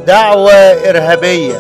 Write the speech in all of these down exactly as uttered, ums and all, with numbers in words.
دعوة إرهابية.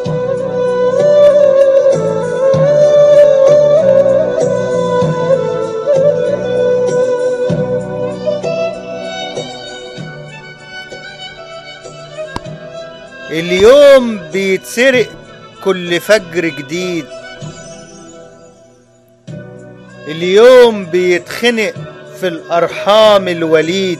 اليوم بيتسرق كل فجر جديد، اليوم بيتخنق في الأرحام الوليد،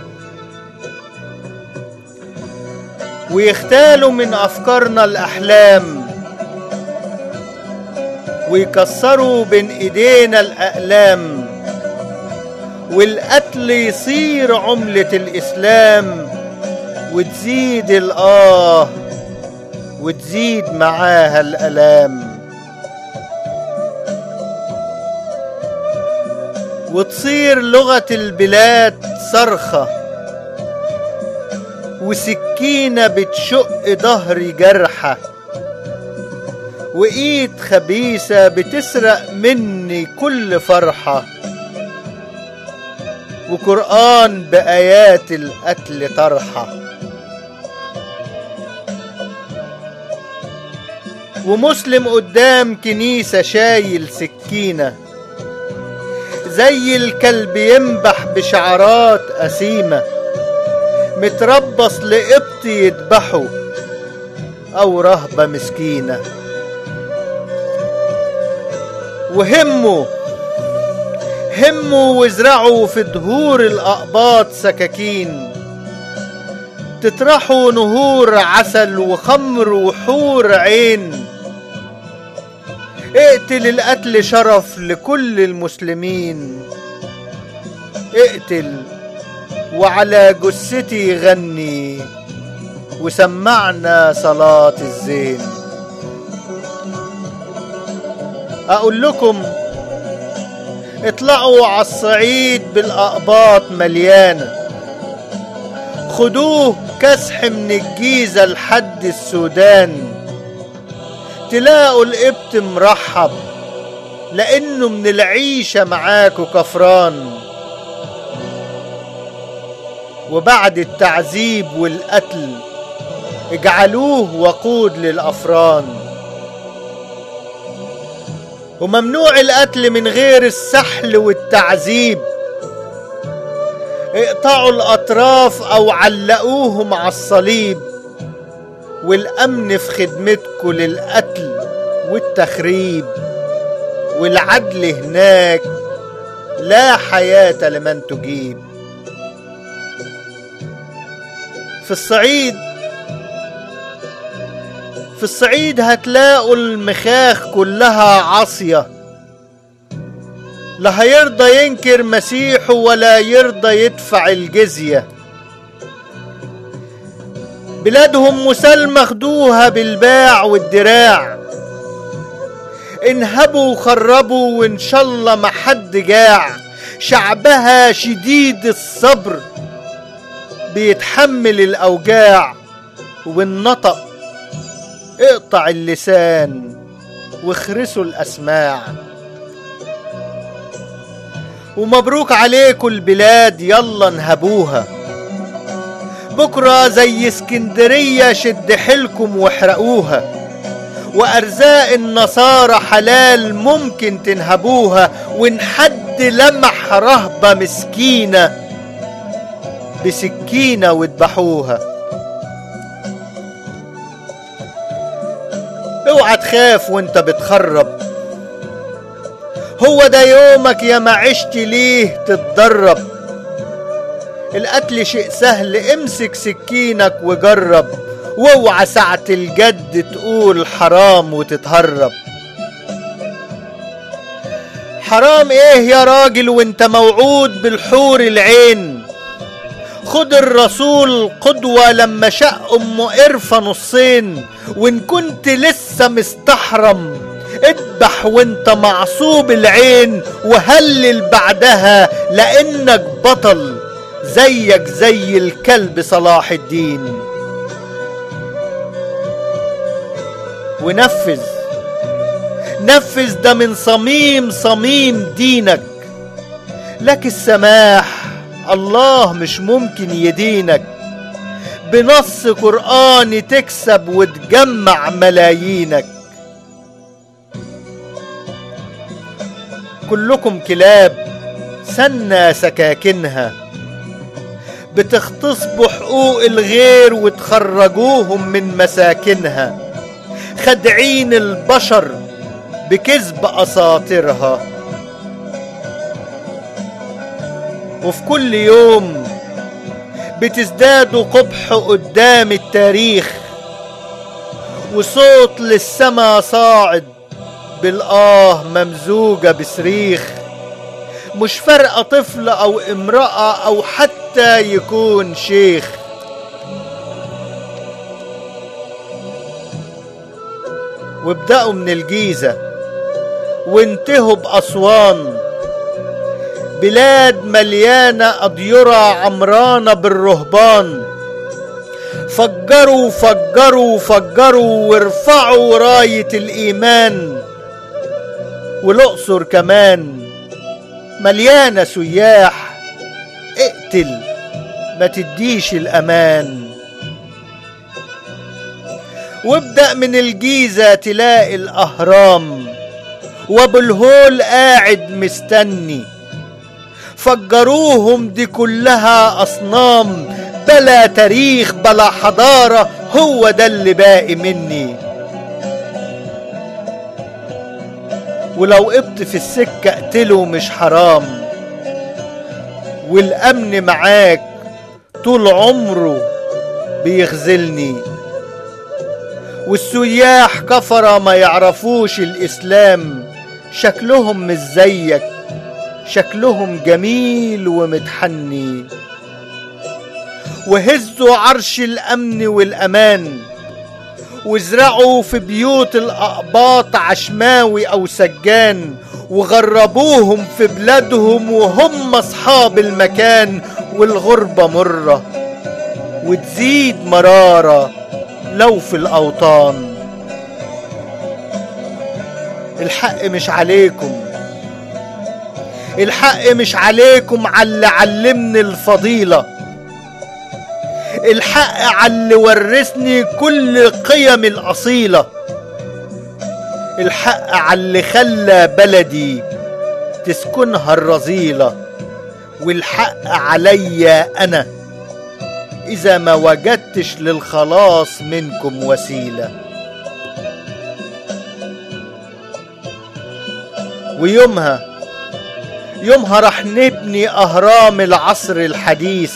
ويختالوا من أفكارنا الأحلام، ويكسروا بين إيدينا الأقلام، والقتل يصير عملة الإسلام، وتزيد الآه وتزيد معاها الألام، وتصير لغة البلاد صرخة، وسكينة بتشق ظهري جرحة، وإيد خبيثة بتسرق مني كل فرحة، وقرآن بآيات القتل طرحة، ومسلم قدام كنيسة شايل سكينة، زي الكلب ينبح بشعرات أسيمة، متربص لقبط يذبحه أو رهبة مسكينة. وهموا هموا وازرعوا في دهور الأقباط سكاكين، تطرحوا نهور عسل وخمر وحور عين، اقتل القتل شرف لكل المسلمين، اقتل وعلى جثتي غني، وسمعنا صلاة الزين. اقول لكم اطلعوا على الصعيد بالأقباط مليانة، خدوه كسح من الجيزة لحد السودان، تلاقوا القبط مرحب لانه من العيشة معاكو كفران، وبعد التعذيب والقتل اجعلوه وقود للأفران. وممنوع القتل من غير السحل والتعذيب، اقطعوا الأطراف أو علقوهم على الصليب، والأمن في خدمتكم للقتل والتخريب، والعدل هناك لا حياة لمن تجيب. في الصعيد في الصعيد هتلاقوا المخاخ كلها عاصية، لا هيرضى ينكر مسيحه ولا يرضى يدفع الجزية. بلادهم مسالمة خدوها بالباع والدراع، انهبوا وخربوا وان شاء الله ما حد جاع. شعبها شديد الصبر بيتحمل الأوجاع، والنطق اقطع اللسان واخرسوا الأسماع. ومبروك عليكم البلاد يلا انهبوها، بكرة زي اسكندرية شد حيلكم واحرقوها، وأرزاق النصارى حلال ممكن تنهبوها، وإن حد لمح رهبة مسكينة بسكينة وذبحوها. اوعى تخاف وانت بتخرب، هو ده يومك يا ما عشت ليه تتدرب. القتل شيء سهل، امسك سكينك وجرب، واوعى ساعة الجد تقول حرام وتتهرب. حرام ايه يا راجل وانت موعود بالحور العين؟ خد الرسول قدوة لما شق ام قرفة نصين، وان كنت لسه مستحرم اذبح وانت معصوب العين، وهلل بعدها لانك بطل زيك زي الكلب صلاح الدين. ونفذ نفذ ده من صميم صميم دينك، لك السماح الله مش ممكن يدينك. بنص قرآني تكسب وتجمع ملايينك. كلكم كلاب سنى سكاكنها، بتغتصبوا حقوق الغير وتخرجوهم من مساكنها، خدعين البشر بكذب أساطيرها. وفي كل يوم بتزدادوا قبح قدام التاريخ، وصوت للسما صاعد بالآه ممزوجة بصريخ، مش فارقة طفل أو امرأة أو حتى يكون شيخ. وابدأوا من الجيزة وانتهوا بأسوان، بلاد مليانة أضيرة عمرانة بالرهبان. فجروا فجروا فجروا وارفعوا راية الإيمان. والأقصر كمان مليانة سياح، اقتل ما تديش الأمان. وابدأ من الجيزة تلاقي الأهرام، وابو الهول قاعد مستني. فجروهم دي كلها أصنام، بلا تاريخ بلا حضارة، هو ده اللي باقي مني. ولو قبت في السكة اقتله مش حرام، والأمن معاك طول عمره بيخذلني. والسياح كفرة ما يعرفوش الإسلام، شكلهم مش زيك، شكلهم جميل ومتحني. وهزوا عرش الأمن والأمان، وازرعوا في بيوت الأقباط عشماوي أو سجان، وغربوهم في بلادهم وهم أصحاب المكان. والغربة مرة وتزيد مرارة لو في الأوطان. الحق مش عليكم، الحق مش عليكم عاللي علمني الفضيلة، الحق عاللي ورثني كل قيم الأصيلة، الحق عاللي خلى بلدي تسكنها الرذيلة. والحق عليا أنا إذا ما وجدتش للخلاص منكم وسيلة. ويومها يومها رح نبني أهرام العصر الحديث،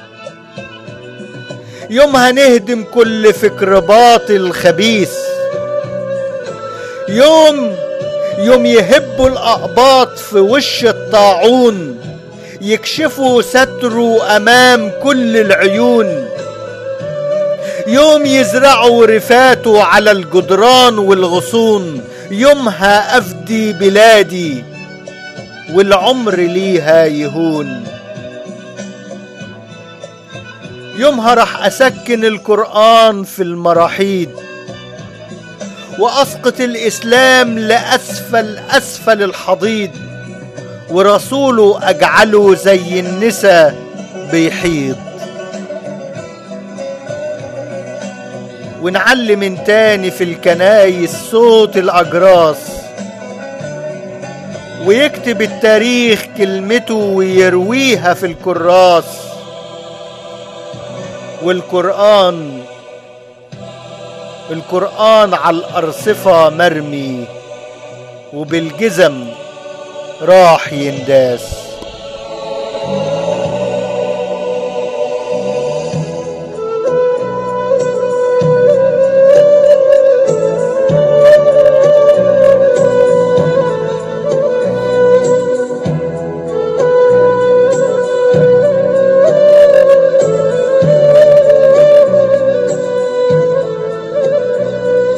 يومها نهدم كل فكر باطل خبيث. يوم يوم يهبوا الأقباط في وش الطاعون، يكشفوا ستره أمام كل العيون. يوم يزرعوا رفاته على الجدران والغصون، يومها أفدي بلادي والعمر ليها يهون. يومها رح أسكن القرآن في المراحيض، وأسقط الإسلام لأسفل أسفل الحضيض، ورسوله أجعله زي النسا بيحيض. ونعلم من تاني في الكنايس صوت الأجراس، ويكتب التاريخ كلمته ويرويها في الكراس. والقرآن القرآن على الأرصفة مرمي، وبالجزم راح ينداس.